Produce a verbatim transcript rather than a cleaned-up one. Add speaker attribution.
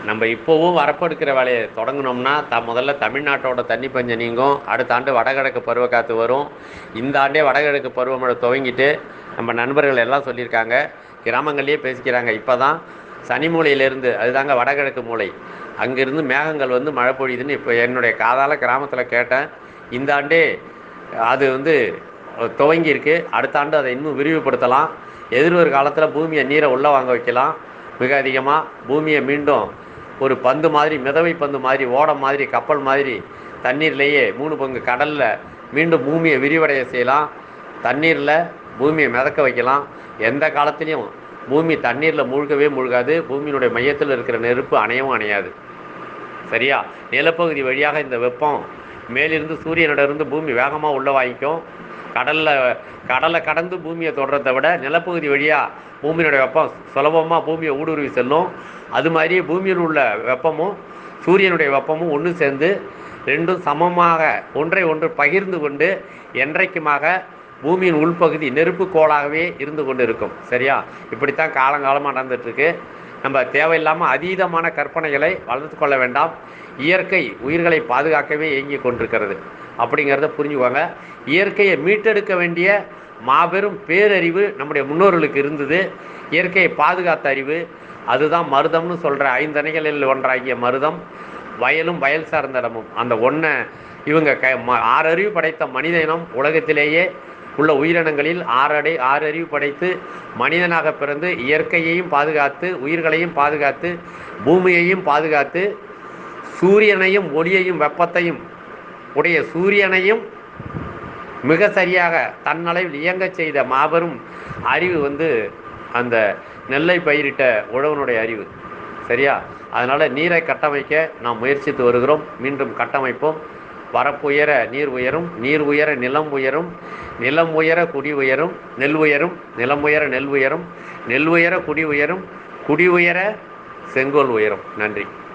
Speaker 1: நம்ம இப்போவும் வரப்பெடுக்கிற வேலையை தொடங்கினோம்னா த முதல்ல தமிழ்நாட்டோட தண்ணி பஞ்சம் நீங்கும். அடுத்த ஆண்டு வடகிழக்கு பருவக்காற்று வரும். இந்த ஆண்டே வடகிழக்கு பருவமழை துவங்கிட்டு நம்ம நண்பர்கள் எல்லாம் சொல்லியிருக்காங்க, கிராமங்கள்லேயே பேசிக்கிறாங்க. இப்போ தான் சனி மூலையிலேருந்து, அதுதாங்க வடகிழக்கு மூலை, அங்கேருந்து மேகங்கள் வந்து மழை பொழியுதுன்னு இப்போ என்னுடைய காதால் கிராமத்தில் கேட்டேன். இந்த ஆண்டே அது வந்து துவங்கியிருக்கு. அடுத்த ஆண்டு அதை இன்னும் விரிவுபடுத்தலாம். எதிர்வரும் காலத்தில் பூமியை நீரை உள்ளே வாங்க வைக்கலாம். மிக அதிகமாக பூமியை மீண்டும் ஒரு பந்து மாதிரி, மிதவை பந்து மாதிரி, ஓடம் மாதிரி, கப்பல் மாதிரி தண்ணீர்லேயே மூணு பங்கு கடலில் மீண்டும் பூமியை விரிவடைய செய்யலாம். தண்ணீரில் பூமியை மிதக்க வைக்கலாம். எந்த காலத்துலேயும் பூமி தண்ணீரில் மூழ்கவே மூழ்காது. பூமியினுடைய மையத்தில் இருக்கிற நெருப்பு அணையவும் அணையாது. சரியா? நிலப்பகுதி வழியாக இந்த வெப்பம் மேலிருந்து சூரியனிடமிருந்து பூமி வேகமாக உள்ளே வாங்கிக்கும். கடலில் கடலை கடந்து பூமியை தொடுறதை விட நிலப்பகுதி வழியாக பூமியினுடைய வெப்பம் சுலபமாக பூமியை ஊடுருவி செல்லும். அது மாதிரி பூமியில் உள்ள வெப்பமும் சூரியனுடைய வெப்பமும் ஒன்று சேர்ந்து ரெண்டும் சமமாக ஒன்றை ஒன்று பகிர்ந்து கொண்டு என்றைக்குமாக பூமியின் உள்பகுதி நெருப்பு கோளாகவே இருந்து கொண்டு இருக்கும். சரியா? இப்படித்தான் காலங்காலமாக நடந்துகிட்ருக்கு. நம்ம தேவையில்லாமல் அதீதமான கற்பனைகளை வளர்த்து கொள்ள வேண்டாம். இயற்கை உயிர்களை பாதுகாக்கவே இயங்கி கொண்டிருக்கிறது அப்படிங்கிறத புரிஞ்சுக்குவாங்க. இயற்கையை மீட்டெடுக்க வேண்டிய மாபெரும் பேரறிவு நம்முடைய முன்னோர்களுக்கு இருந்தது. இயற்கையை பாதுகாத்த அறிவு அதுதான் மருதம்னு சொல்கிற ஐந்தணைகளில் ஒன்றாகிய மருதம், வயலும் வயல் சார்ந்த இடமும். அந்த ஒன்றை இவங்க க ஆறறிவு படைத்த மனித இனம் உலகத்திலேயே உள்ள உயிரினங்களில் ஆறடை ஆறறிவு படைத்து மனிதனாக பிறந்து இயற்கையையும் பாதுகாத்து உயிர்களையும் பாதுகாத்து பூமியையும் பாதுகாத்து சூரியனையும் ஒளியையும் வெப்பத்தையும் உடைய சூரியனையும் மிக சரியாக தன்னளவில் இயங்க செய்த மாபெரும் அறிவு வந்து அந்த நெல்லை பயிரிட்ட உழவனுடைய அறிவு. சரியா? அதனால் நீரை கட்டமைக்க நாம் முயற்சித்து வருகிறோம். மீண்டும் கட்டமைப்போம். வரப்புயர நீர் உயரும், நீர் உயர நிலம் உயரும், நிலம் உயர குடி உயரும், நெல் உயரும், நிலம் உயர நெல் உயரும், நெல் உயர குடி உயரும், குடி உயர செங்கோல் உயரும். நன்றி.